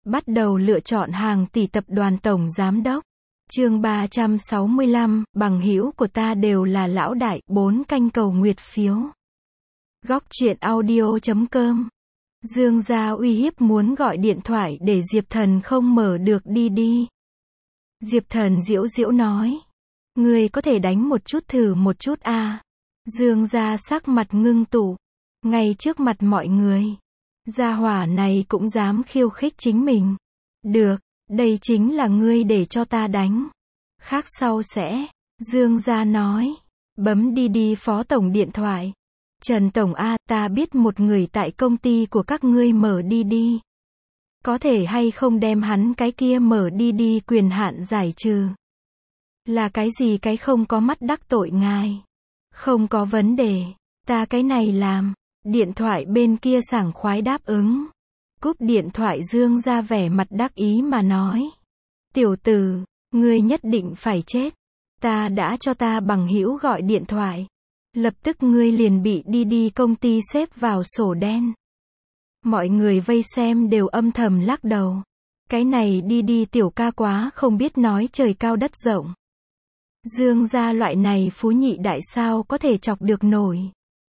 Bắt đầu lựa chọn hàng tỷ tập đoàn tổng giám đốc. Chương 365, bằng hữu của ta đều là lão đại, 4 canh cầu nguyệt phiếu. Góc truyện audio.com. Dương gia uy hiếp muốn gọi điện thoại để Diệp Thần không mở được đi. Diệp Thần giễu giễu nói. Ngươi có thể đánh một chút thử một chút à. Dương gia sắc mặt ngưng tụ. Ngay trước mặt mọi người. Gia hỏa này cũng dám khiêu khích chính mình. Được, đây chính là ngươi để cho ta đánh. Khác sau sẽ. Dương gia nói. Bấm đi phó tổng điện thoại. Trần Tổng A, ta biết một người tại công ty của các ngươi mở đi. Có thể hay không đem hắn cái kia mở đi quyền hạn giải trừ. Là cái gì cái không có mắt đắc tội ngài. Không có vấn đề, ta cái này làm. Điện thoại bên kia sảng khoái đáp ứng. Cúp điện thoại Dương ra vẻ mặt đắc ý mà nói. Tiểu tử, ngươi nhất định phải chết. Ta đã cho ta bằng hữu gọi điện thoại. Lập tức ngươi liền bị đi công ty xếp vào sổ đen. Mọi người vây xem đều âm thầm lắc đầu. Cái này đi tiểu ca quá không biết nói trời cao đất rộng. Dương gia loại này phú nhị đại sao có thể chọc được nổi.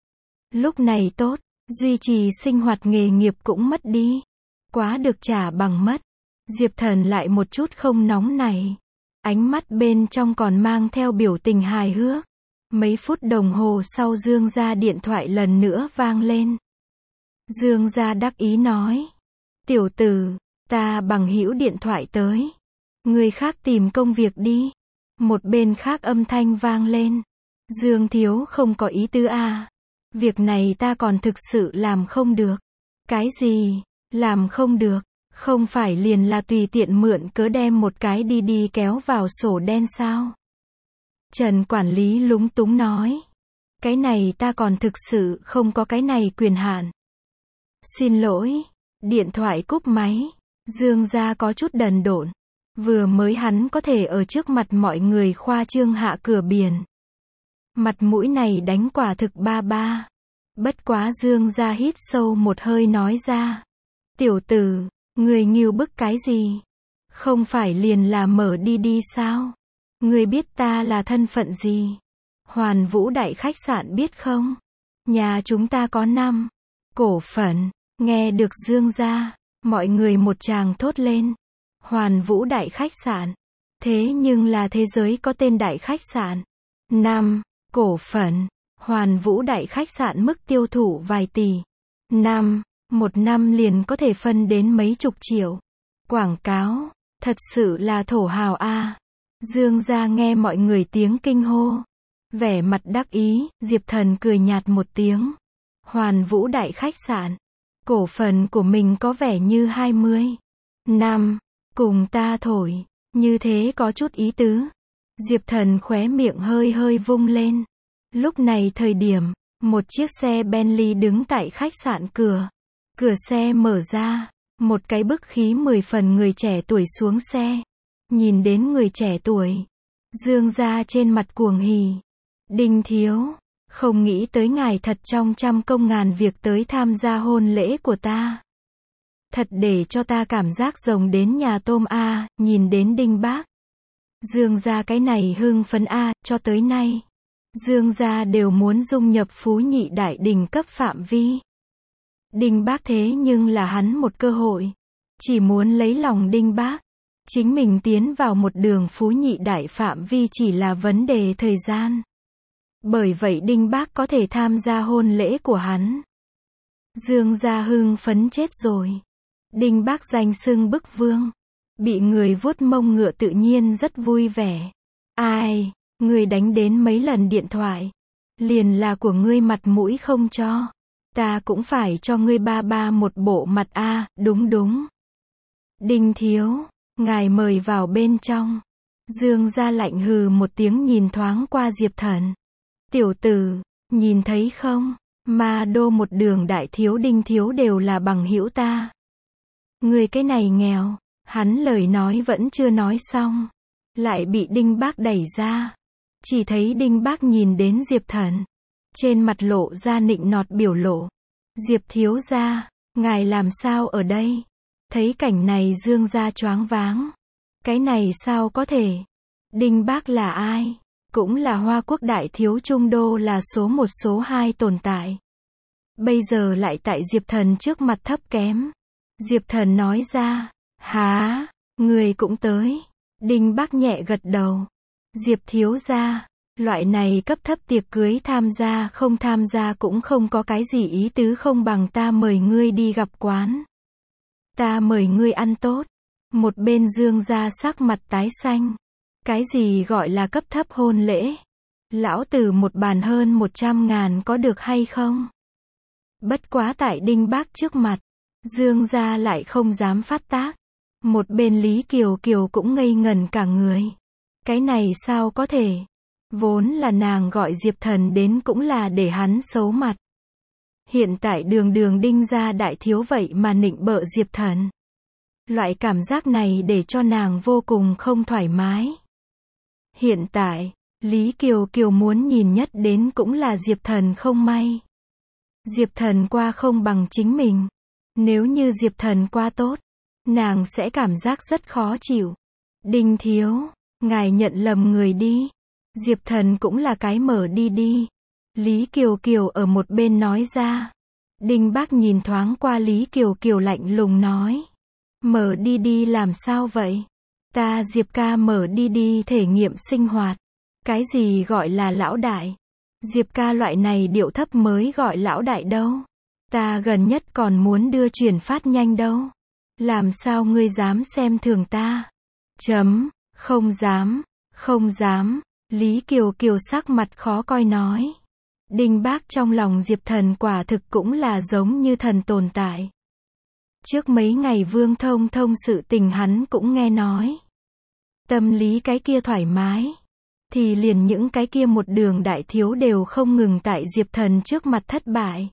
Lúc này tốt, duy trì sinh hoạt nghề nghiệp cũng mất đi. Quá được trả bằng mất. Diệp Thần lại một chút không nóng này. Ánh mắt bên trong còn mang theo biểu tình hài hước. Mấy phút đồng hồ sau Dương gia điện thoại lần nữa vang lên. Dương gia đắc ý nói. Tiểu tử, ta bằng hữu điện thoại tới. Người khác tìm công việc đi. Một bên khác âm thanh vang lên. Dương thiếu không có ý tứ à. Việc này ta còn thực sự làm không được. Cái gì? Làm không được? Không phải liền là tùy tiện mượn cớ đem một cái đi kéo vào sổ đen sao? Trần quản lý lúng túng nói. Cái này ta còn thực sự không có cái này quyền hạn. Xin lỗi. Điện thoại cúp máy. Dương gia có chút đần độn. Vừa mới hắn có thể ở trước mặt mọi người khoa trương hạ cửa biển. Mặt mũi này đánh quả thực ba. Bất quá Dương gia hít sâu một hơi nói ra. Tiểu tử, người nghêu bức cái gì? Không phải liền là mở đi sao? Người biết ta là thân phận gì? Hoàn Vũ Đại khách sạn biết không? Nhà chúng ta có 5 cổ phần. Nghe được Dương gia, mọi người một tràng thốt lên. Hoàn Vũ Đại khách sạn. Thế nhưng là thế giới có tên đại khách sạn. 5 cổ phần. Hoàn Vũ Đại khách sạn mức tiêu thụ vài tỷ. Một năm liền có thể phân đến mấy chục triệu. Quảng cáo, thật sự là thổ hào a. Dương gia nghe mọi người tiếng kinh hô. Vẻ mặt đắc ý, Diệp Thần cười nhạt một tiếng. Hoàn Vũ Đại khách sạn. Cổ phần của mình có vẻ như 20 năm. Cùng ta thổi. Như thế có chút ý tứ. Diệp Thần khóe miệng hơi vung lên. Lúc này thời điểm, một chiếc xe Bentley đứng tại khách sạn cửa. Cửa xe mở ra. Một cái bức khí 10 phần người trẻ tuổi xuống xe. Nhìn đến người trẻ tuổi. Dương gia trên mặt cuồng hỉ. Đinh thiếu. Không nghĩ tới ngài thật trong trăm công ngàn việc tới tham gia hôn lễ của ta. Thật để cho ta cảm giác rồng đến nhà tôm a. Nhìn đến Đinh bác. Dương gia cái này hưng phấn a. Cho tới nay. Dương gia đều muốn dung nhập phú nhị đại đỉnh cấp phạm vi. Đinh bác thế nhưng là hắn một cơ hội. Chỉ muốn lấy lòng Đinh bác. Chính mình tiến vào một đường phú nhị đại phạm vi chỉ là vấn đề thời gian. Bởi vậy Đinh bác có thể tham gia hôn lễ của hắn. Dương gia hưng phấn chết rồi. Đinh bác danh xưng bức vương. Bị người vuốt mông ngựa tự nhiên rất vui vẻ. Ai, người đánh đến mấy lần điện thoại. Liền là của ngươi mặt mũi không cho. Ta cũng phải cho ngươi ba một bộ mặt a. Đúng. Đinh thiếu, ngài mời vào bên trong. Dương gia lạnh hừ một tiếng nhìn thoáng qua Diệp Thần. Tiểu tử, nhìn thấy không? Ma đô một đường đại thiếu Đinh thiếu đều là bằng hữu ta. Người cái này nghèo. Hắn lời nói vẫn chưa nói xong. Lại bị Đinh bác đẩy ra. Chỉ thấy Đinh bác nhìn đến Diệp Thần. Trên mặt lộ ra nịnh nọt biểu lộ. Diệp thiếu gia, ngài làm sao ở đây? Thấy cảnh này Dương gia choáng váng. Cái này sao có thể? Đinh Bác là ai? Cũng là Hoa Quốc đại thiếu trung đô, là số một số hai tồn tại. Bây giờ lại tại Diệp Thần trước mặt thấp kém. Diệp Thần nói ra, há, người cũng tới. Đinh Bác nhẹ gật đầu. Diệp thiếu gia, loại này cấp thấp tiệc cưới tham gia cũng không có cái gì ý tứ, không bằng ta mời ngươi đi gặp quán. Ta mời ngươi ăn tốt. Một bên Dương gia sắc mặt tái xanh. Cái gì gọi là cấp thấp hôn lễ? Lão tử một bàn hơn 100.000 có được hay không? Bất quá tại Đinh Bác trước mặt, Dương gia lại không dám phát tác. Một bên Lý Kiều Kiều cũng ngây ngẩn cả người. Cái này sao có thể? Vốn là nàng gọi Diệp Thần đến cũng là để hắn xấu mặt. Hiện tại đường đường Đinh gia đại thiếu vậy mà nịnh bợ Diệp Thần. Loại cảm giác này để cho nàng vô cùng không thoải mái. Hiện tại, Lý Kiều Kiều muốn nhìn nhất đến cũng là Diệp Thần không may. Diệp Thần qua không bằng chính mình. Nếu như Diệp Thần qua tốt, nàng sẽ cảm giác rất khó chịu. Đinh thiếu, ngài nhận lầm người đi. Diệp Thần cũng là cái mở đi đi. Lý Kiều Kiều ở một bên nói ra. Đinh Bác nhìn thoáng qua Lý Kiều Kiều lạnh lùng nói. Mở đi đi làm sao vậy? Ta Diệp ca mở đi đi thể nghiệm sinh hoạt. Cái gì gọi là lão đại? Diệp ca loại này điệu thấp mới gọi lão đại đâu. Ta gần nhất còn muốn đưa chuyển phát nhanh đâu. Làm sao ngươi dám xem thường ta? Không dám, không dám. Lý Kiều Kiều sắc mặt khó coi nói. Đinh Bác trong lòng Diệp Thần quả thực cũng là giống như thần tồn tại. Trước mấy ngày Vương Thông Thông sự tình hắn cũng nghe nói. Tâm lý cái kia thoải mái. Thì liền những cái kia một đường đại thiếu đều không ngừng tại Diệp Thần trước mặt thất bại.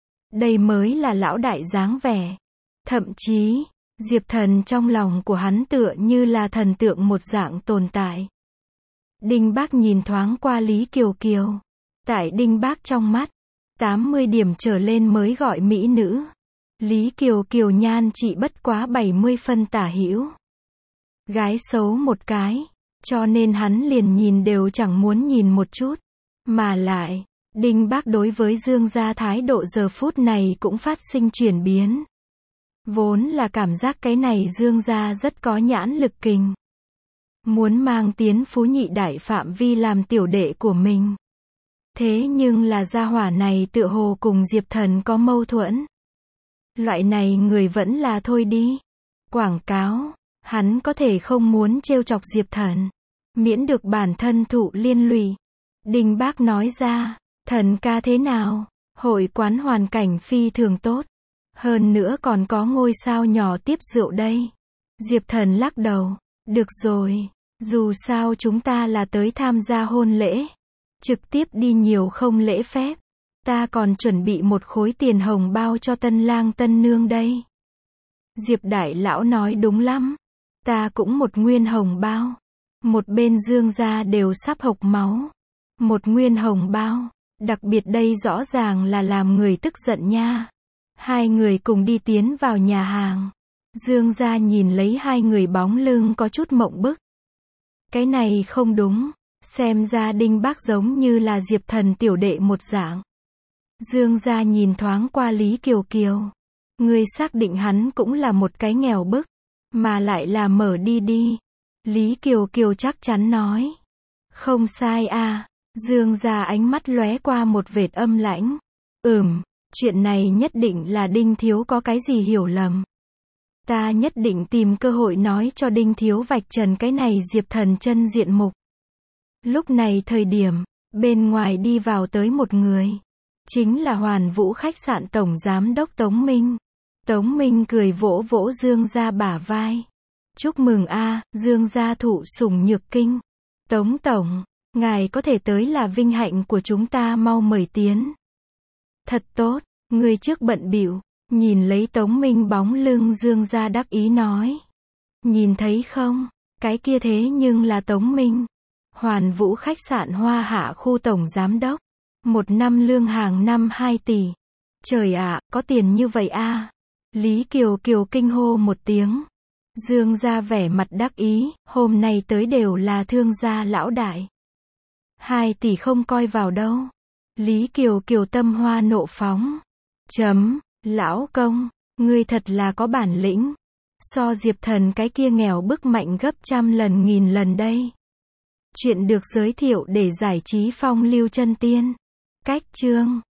Đây mới là lão đại dáng vẻ. Thậm chí, Diệp Thần trong lòng của hắn tựa như là thần tượng một dạng tồn tại. Đinh Bác nhìn thoáng qua Lý Kiều Kiều. Tại Đinh Bác trong mắt, 80 điểm trở lên mới gọi mỹ nữ. Lý Kiều Kiều nhan trị bất quá 70 phân tả hữu. Gái xấu một cái, cho nên hắn liền nhìn đều chẳng muốn nhìn một chút. Mà lại, Đinh Bác đối với Dương gia thái độ giờ phút này cũng phát sinh chuyển biến. Vốn là cảm giác cái này Dương gia rất có nhãn lực kình. Muốn mang tiến Phú Nhị đại phạm vi làm tiểu đệ của mình. Thế nhưng là gia hỏa này tựa hồ cùng Diệp Thần có mâu thuẫn. Loại này người vẫn là thôi đi. Quảng cáo, hắn có thể không muốn trêu chọc Diệp Thần. Miễn được bản thân thụ liên lụy. Đinh Bác nói ra, Thần ca thế nào? Hội quán hoàn cảnh phi thường tốt. Hơn nữa còn có ngôi sao nhỏ tiếp rượu đây. Diệp Thần lắc đầu, được rồi, dù sao chúng ta là tới tham gia hôn lễ. Trực tiếp đi nhiều không lễ phép. Ta còn chuẩn bị một khối tiền hồng bao cho tân lang tân nương đây. Diệp đại lão nói đúng lắm. Ta cũng một nguyên hồng bao. Một bên Dương gia đều sắp hộc máu. Một nguyên hồng bao. Đặc biệt đây rõ ràng là làm người tức giận nha. Hai người cùng đi tiến vào nhà hàng. Dương gia nhìn lấy hai người bóng lưng có chút mộng bức. Cái này không đúng. Xem ra Đinh Bác giống như là Diệp Thần tiểu đệ một dạng. Dương gia nhìn thoáng qua Lý Kiều Kiều. Ngươi xác định hắn cũng là một cái nghèo bức. Mà lại là mở đi đi. Lý Kiều Kiều chắc chắn nói. Không sai à. Dương gia ánh mắt lóe qua một vệt âm lãnh. Chuyện này nhất định là Đinh thiếu có cái gì hiểu lầm. Ta nhất định tìm cơ hội nói cho Đinh thiếu vạch trần cái này Diệp Thần chân diện mục. Lúc này thời điểm, bên ngoài đi vào tới một người. Chính là Hoàn Vũ khách sạn tổng giám đốc Tống Minh. Tống Minh cười vỗ vỗ Dương gia bả vai. Chúc mừng a, Dương gia thụ sủng nhược kinh. Tống tổng, ngài có thể tới là vinh hạnh của chúng ta, mau mời tiến. Thật tốt, người trước bận bịu. Nhìn lấy Tống Minh bóng lưng Dương gia đắc ý nói. Nhìn thấy không, cái kia thế nhưng là Tống Minh. Hoàn Vũ khách sạn Hoa Hạ khu tổng giám đốc. Một năm lương hàng năm 2 tỷ. Trời ạ, có tiền như vậy a. Lý Kiều Kiều kinh hô một tiếng. Dương gia vẻ mặt đắc ý, hôm nay tới đều là thương gia lão đại. 2 tỷ không coi vào đâu. Lý Kiều Kiều tâm hoa nộ phóng. Lão công, ngươi thật là có bản lĩnh. So Diệp Thần cái kia nghèo bức mạnh gấp trăm lần nghìn lần đây. Chuyện được giới thiệu để giải trí phong lưu chân tiên. Cách chương